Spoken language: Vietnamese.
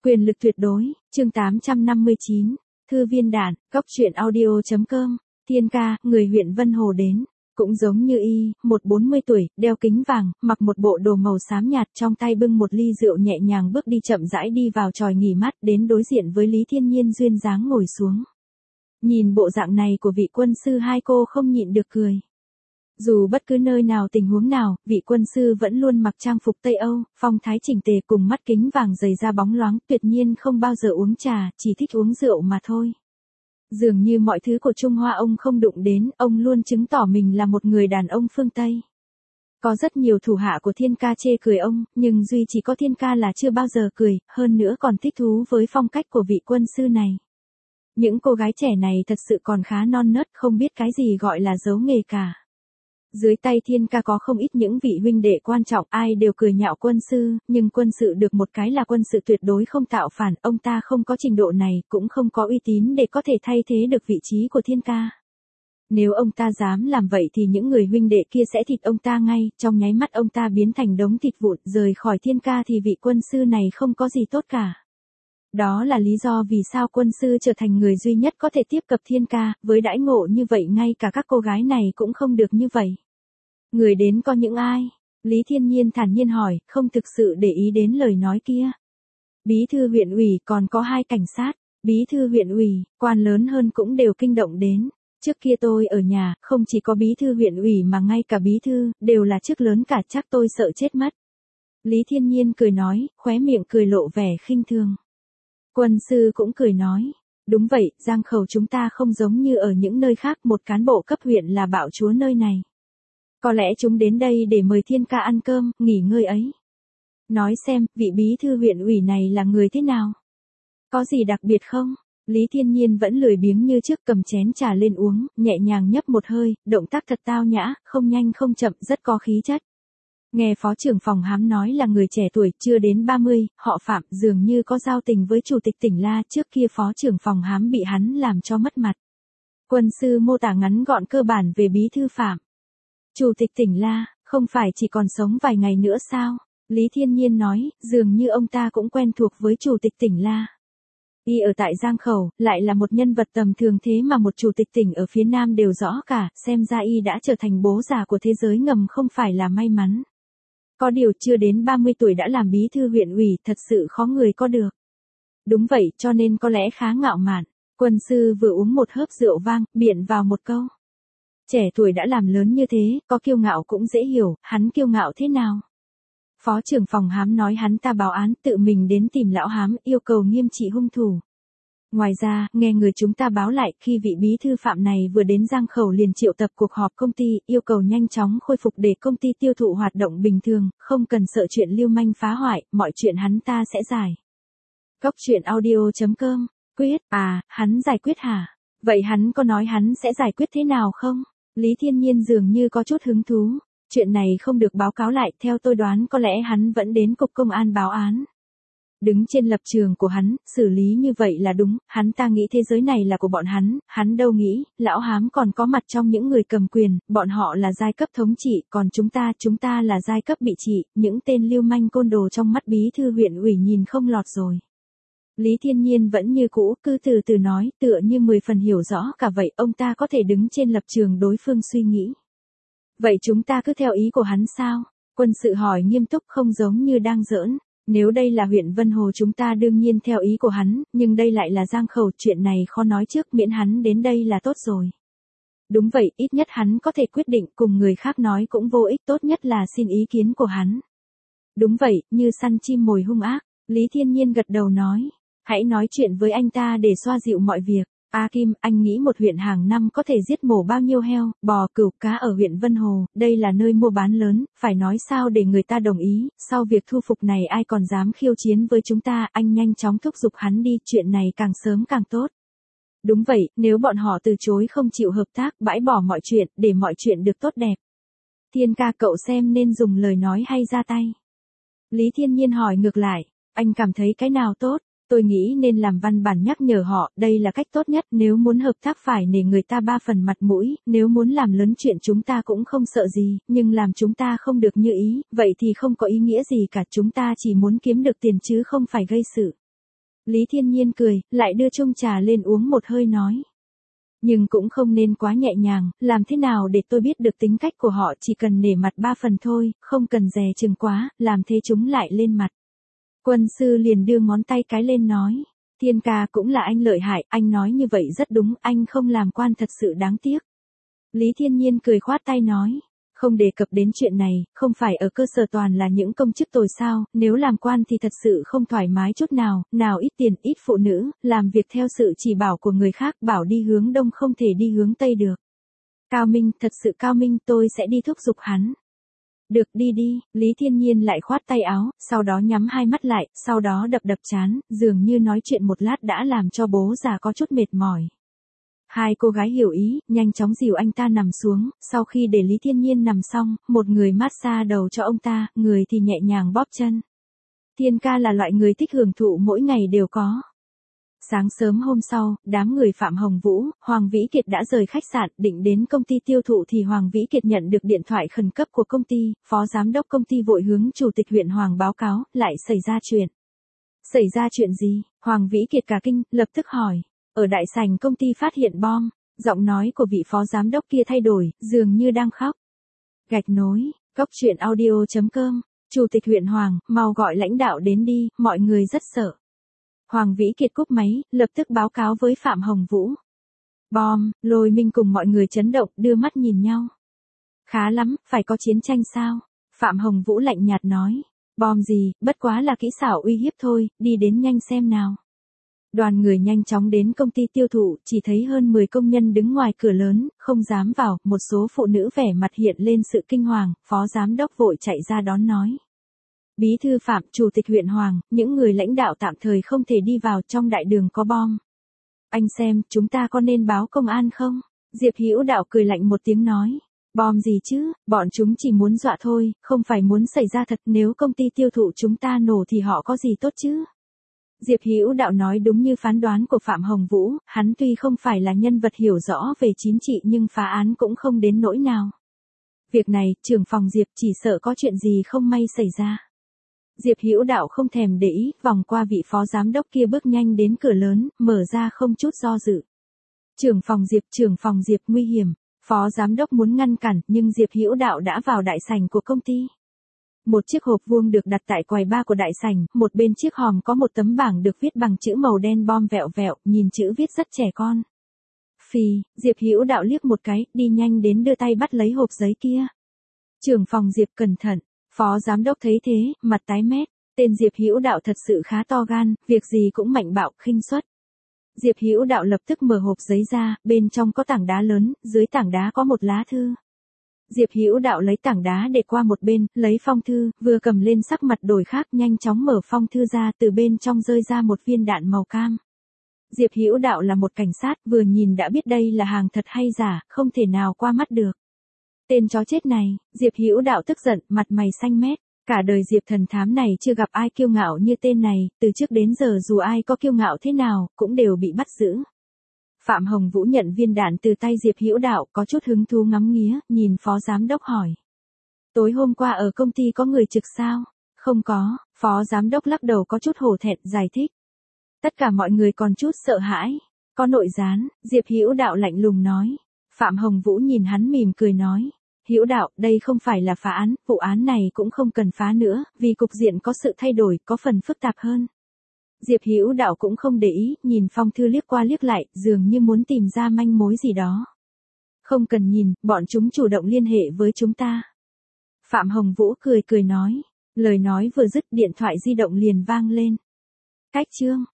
Quyền lực tuyệt đối, chương 859, thư viên đạn, góc truyện audio.com, Thiên ca, người huyện Vân Hồ đến, cũng giống như y, 40 tuổi, đeo kính vàng, mặc một bộ đồ màu xám nhạt, trong tay bưng một ly rượu nhẹ nhàng bước đi chậm rãi đi vào chòi nghỉ mát, đến đối diện với Lý Thiên Nhiên duyên dáng ngồi xuống. Nhìn bộ dạng này của vị quân sư, hai cô không nhịn được cười. Dù bất cứ nơi nào tình huống nào, vị quân sư vẫn luôn mặc trang phục Tây Âu, phong thái chỉnh tề cùng mắt kính vàng dày da bóng loáng, tuyệt nhiên không bao giờ uống trà, chỉ thích uống rượu mà thôi. Dường như mọi thứ của Trung Hoa ông không đụng đến, ông luôn chứng tỏ mình là một người đàn ông phương Tây. Có rất nhiều thủ hạ của Thiên ca chê cười ông, nhưng duy chỉ có Thiên ca là chưa bao giờ cười, hơn nữa còn thích thú với phong cách của vị quân sư này. Những cô gái trẻ này thật sự còn khá non nớt, không biết cái gì gọi là giấu nghề cả. Dưới tay Thiên ca có không ít những vị huynh đệ quan trọng, ai đều cười nhạo quân sư, nhưng quân sự được một cái là quân sự tuyệt đối không tạo phản, ông ta không có trình độ này, cũng không có uy tín để có thể thay thế được vị trí của Thiên ca. Nếu ông ta dám làm vậy thì những người huynh đệ kia sẽ thịt ông ta ngay, trong nháy mắt ông ta biến thành đống thịt vụn, rời khỏi Thiên ca thì vị quân sư này không có gì tốt cả. Đó là lý do vì sao quân sư trở thành người duy nhất có thể tiếp cận Thiên ca, với đãi ngộ như vậy ngay cả các cô gái này cũng không được như vậy. Người đến có những ai? Lý Thiên Nhiên thản nhiên hỏi, không thực sự để ý đến lời nói kia. Bí thư huyện ủy, còn có 2 cảnh sát. Bí thư huyện ủy, quan lớn hơn cũng đều kinh động đến. Trước kia tôi ở nhà, không chỉ có bí thư huyện ủy mà ngay cả bí thư, đều là chức lớn cả, chắc tôi sợ chết mất. Lý Thiên Nhiên cười nói, khóe miệng cười lộ vẻ khinh thường. Quân sư cũng cười nói, đúng vậy, Giang Khẩu chúng ta không giống như ở những nơi khác, một cán bộ cấp huyện là bạo chúa nơi này. Có lẽ chúng đến đây để mời Thiên ca ăn cơm, nghỉ ngơi ấy. Nói xem, vị bí thư huyện ủy này là người thế nào? Có gì đặc biệt không? Lý Thiên Nhiên vẫn lười biếng như trước, cầm chén trà lên uống, nhẹ nhàng nhấp một hơi, động tác thật tao nhã, không nhanh không chậm, rất có khí chất. Nghe phó trưởng phòng Hám nói là người trẻ tuổi, chưa đến 30, họ Phạm, dường như có giao tình với chủ tịch tỉnh La, trước kia phó trưởng phòng Hám bị hắn làm cho mất mặt. Quân sư mô tả ngắn gọn cơ bản về bí thư Phạm. Chủ tịch tỉnh La, không phải chỉ còn sống vài ngày nữa sao? Lý Thiên Nhiên nói, dường như ông ta cũng quen thuộc với chủ tịch tỉnh La. Y ở tại Giang Khẩu, lại là một nhân vật tầm thường thế mà một chủ tịch tỉnh ở phía Nam đều rõ cả, xem ra y đã trở thành bố già của thế giới ngầm không phải là may mắn. Có điều chưa đến 30 tuổi đã làm bí thư huyện ủy, thật sự khó người có được. Đúng vậy, cho nên có lẽ khá ngạo mạn. Quân sư vừa uống một hớp rượu vang, biện vào một câu. Trẻ tuổi đã làm lớn như thế, có kiêu ngạo cũng dễ hiểu, hắn kiêu ngạo thế nào? Phó trưởng phòng Hám nói hắn ta báo án, tự mình đến tìm lão Hám, yêu cầu nghiêm trị hung thủ. Ngoài ra, nghe người chúng ta báo lại, khi vị bí thư Phạm này vừa đến Giang Khẩu liền triệu tập cuộc họp công ty, yêu cầu nhanh chóng khôi phục để công ty tiêu thụ hoạt động bình thường, không cần sợ chuyện lưu manh phá hoại, mọi chuyện hắn ta sẽ giải. Góc truyện audio.com, quyết, hắn giải quyết hả? Vậy hắn có nói hắn sẽ giải quyết thế nào không? Lý Thiên Nhiên dường như có chút hứng thú. Chuyện này không được báo cáo lại, theo tôi đoán có lẽ hắn vẫn đến cục công an báo án. Đứng trên lập trường của hắn, xử lý như vậy là đúng, hắn ta nghĩ thế giới này là của bọn hắn đâu nghĩ, lão Hám còn có mặt trong những người cầm quyền, bọn họ là giai cấp thống trị, còn chúng ta là giai cấp bị trị, những tên lưu manh côn đồ trong mắt bí thư huyện ủy nhìn không lọt rồi. Lý Thiên Nhiên vẫn như cũ, cứ từ từ nói, tựa như 10 phần hiểu rõ cả vậy, ông ta có thể đứng trên lập trường đối phương suy nghĩ. Vậy chúng ta cứ theo ý của hắn sao? Quân sự hỏi nghiêm túc, không giống như đang giỡn. Nếu đây là huyện Vân Hồ chúng ta đương nhiên theo ý của hắn, nhưng đây lại là Giang Khẩu, chuyện này khó nói trước, miễn hắn đến đây là tốt rồi. Đúng vậy, ít nhất hắn có thể quyết định, cùng người khác nói cũng vô ích, tốt nhất là xin ý kiến của hắn. Đúng vậy, như săn chim mồi hung ác. Lý Thiên Nhiên gật đầu nói, hãy nói chuyện với anh ta để xoa dịu mọi việc. Kim, anh nghĩ một huyện hàng năm có thể giết mổ bao nhiêu heo, bò, cừu, cá ở huyện Vân Hồ, đây là nơi mua bán lớn, phải nói sao để người ta đồng ý, sau việc thu phục này ai còn dám khiêu chiến với chúng ta, anh nhanh chóng thúc giục hắn đi, chuyện này càng sớm càng tốt. Đúng vậy, nếu bọn họ từ chối không chịu hợp tác, bãi bỏ mọi chuyện, để mọi chuyện được tốt đẹp. Thiên ca, cậu xem nên dùng lời nói hay ra tay? Lý Thiên Nhiên hỏi ngược lại, anh cảm thấy cái nào tốt? Tôi nghĩ nên làm văn bản nhắc nhở họ, đây là cách tốt nhất, nếu muốn hợp tác phải nể người ta 3 phần mặt mũi, nếu muốn làm lớn chuyện chúng ta cũng không sợ gì, nhưng làm chúng ta không được như ý, vậy thì không có ý nghĩa gì cả, chúng ta chỉ muốn kiếm được tiền chứ không phải gây sự. Lý Thiên Nhiên cười, lại đưa chung trà lên uống một hơi nói. Nhưng cũng không nên quá nhẹ nhàng, làm thế nào để tôi biết được tính cách của họ, chỉ cần nể mặt 3 phần thôi, không cần dè chừng quá, làm thế chúng lại lên mặt. Quân sư liền đưa ngón tay cái lên nói. Thiên ca cũng là anh lợi hại, anh nói như vậy rất đúng, anh không làm quan thật sự đáng tiếc. Lý Thiên Nhiên cười khoát tay nói. Không đề cập đến chuyện này, không phải ở cơ sở toàn là những công chức tồi sao, nếu làm quan thì thật sự không thoải mái chút nào, nào ít tiền, ít phụ nữ, làm việc theo sự chỉ bảo của người khác, bảo đi hướng đông không thể đi hướng tây được. Cao minh, thật sự cao minh, tôi sẽ đi thúc giục hắn. Được, đi đi, Lý Thiên Nhiên lại khoát tay áo, sau đó nhắm hai mắt lại, sau đó đập đập trán, dường như nói chuyện một lát đã làm cho bố già có chút mệt mỏi. Hai cô gái hiểu ý, nhanh chóng dìu anh ta nằm xuống, sau khi để Lý Thiên Nhiên nằm xong, một người massage đầu cho ông ta, người thì nhẹ nhàng bóp chân. Thiên ca là loại người thích hưởng thụ mỗi ngày đều có. Sáng sớm hôm sau, đám người Phạm Hồng Vũ, Hoàng Vĩ Kiệt đã rời khách sạn, định đến công ty tiêu thụ thì Hoàng Vĩ Kiệt nhận được điện thoại khẩn cấp của công ty, phó giám đốc công ty vội hướng chủ tịch huyện Hoàng báo cáo, lại xảy ra chuyện. Xảy ra chuyện gì? Hoàng Vĩ Kiệt cả kinh, lập tức hỏi. Ở đại sảnh công ty phát hiện bom, giọng nói của vị phó giám đốc kia thay đổi, dường như đang khóc. Gạch nối, Cốc truyện audio.com, chủ tịch huyện Hoàng, mau gọi lãnh đạo đến đi, mọi người rất sợ. Hoàng Vĩ Kiệt cúp máy, lập tức báo cáo với Phạm Hồng Vũ. Bom, Lôi Minh cùng mọi người chấn động, đưa mắt nhìn nhau. Khá lắm, phải có chiến tranh sao? Phạm Hồng Vũ lạnh nhạt nói. Bom gì, bất quá là kỹ xảo uy hiếp thôi, đi đến nhanh xem nào. Đoàn người nhanh chóng đến công ty tiêu thụ, chỉ thấy hơn 10 công nhân đứng ngoài cửa lớn, không dám vào, một số phụ nữ vẻ mặt hiện lên sự kinh hoàng, phó giám đốc vội chạy ra đón nói. Bí thư Phạm, chủ tịch huyện Hoàng, những người lãnh đạo tạm thời không thể đi vào, trong đại đường có bom. Anh xem, chúng ta có nên báo công an không? Diệp Hữu Đạo cười lạnh một tiếng nói. Bom gì chứ, bọn chúng chỉ muốn dọa thôi, không phải muốn xảy ra thật, nếu công ty tiêu thụ chúng ta nổ thì họ có gì tốt chứ? Diệp Hữu Đạo nói đúng như phán đoán của Phạm Hồng Vũ, hắn tuy không phải là nhân vật hiểu rõ về chính trị nhưng phá án cũng không đến nỗi nào. Việc này, trưởng phòng Diệp chỉ sợ có chuyện gì không may xảy ra. Diệp Hữu Đạo không thèm để ý, vòng qua vị phó giám đốc kia bước nhanh đến cửa lớn, mở ra không chút do dự. Trưởng phòng Diệp nguy hiểm. Phó giám đốc muốn ngăn cản, nhưng Diệp Hữu Đạo đã vào đại sảnh của công ty. Một chiếc hộp vuông được đặt tại quầy ba của đại sảnh, một bên chiếc hòm có một tấm bảng được viết bằng chữ màu đen bom vẹo vẹo, nhìn chữ viết rất trẻ con. Phì, Diệp Hữu Đạo liếc một cái, đi nhanh đến đưa tay bắt lấy hộp giấy kia. Trưởng phòng Diệp cẩn thận, phó giám đốc thấy thế, mặt tái mét, tên Diệp Hữu Đạo thật sự khá to gan, việc gì cũng mạnh bạo, khinh suất. Diệp Hữu Đạo lập tức mở hộp giấy ra, bên trong có tảng đá lớn, dưới tảng đá có một lá thư. Diệp Hữu Đạo lấy tảng đá để qua một bên, lấy phong thư, vừa cầm lên sắc mặt đổi khác, nhanh chóng mở phong thư ra, từ bên trong rơi ra một viên đạn màu cam. Diệp Hữu Đạo là một cảnh sát, vừa nhìn đã biết đây là hàng thật hay giả, không thể nào qua mắt được. Tên chó chết này, Diệp Hữu Đạo tức giận, mặt mày xanh mét. Cả đời Diệp thần thám này chưa gặp ai kiêu ngạo như tên này, từ trước đến giờ dù ai có kiêu ngạo thế nào, cũng đều bị bắt giữ. Phạm Hồng Vũ nhận viên đạn từ tay Diệp Hữu Đạo, có chút hứng thú ngắm nghía, nhìn phó giám đốc hỏi. Tối hôm qua ở công ty có người trực sao? Không có, phó giám đốc lắc đầu có chút hổ thẹn, giải thích. Tất cả mọi người còn chút sợ hãi. Có nội gián, Diệp Hữu Đạo lạnh lùng nói. Phạm Hồng Vũ nhìn hắn mỉm cười nói. Hữu Đạo, đây không phải là phá án, vụ án này cũng không cần phá nữa, vì cục diện có sự thay đổi, có phần phức tạp hơn. Diệp Hữu Đạo cũng không để ý, nhìn phong thư liếc qua liếc lại, dường như muốn tìm ra manh mối gì đó. Không cần nhìn, bọn chúng chủ động liên hệ với chúng ta. Phạm Hồng Vũ cười nói. Lời nói vừa dứt, điện thoại di động liền vang lên. Cách chương.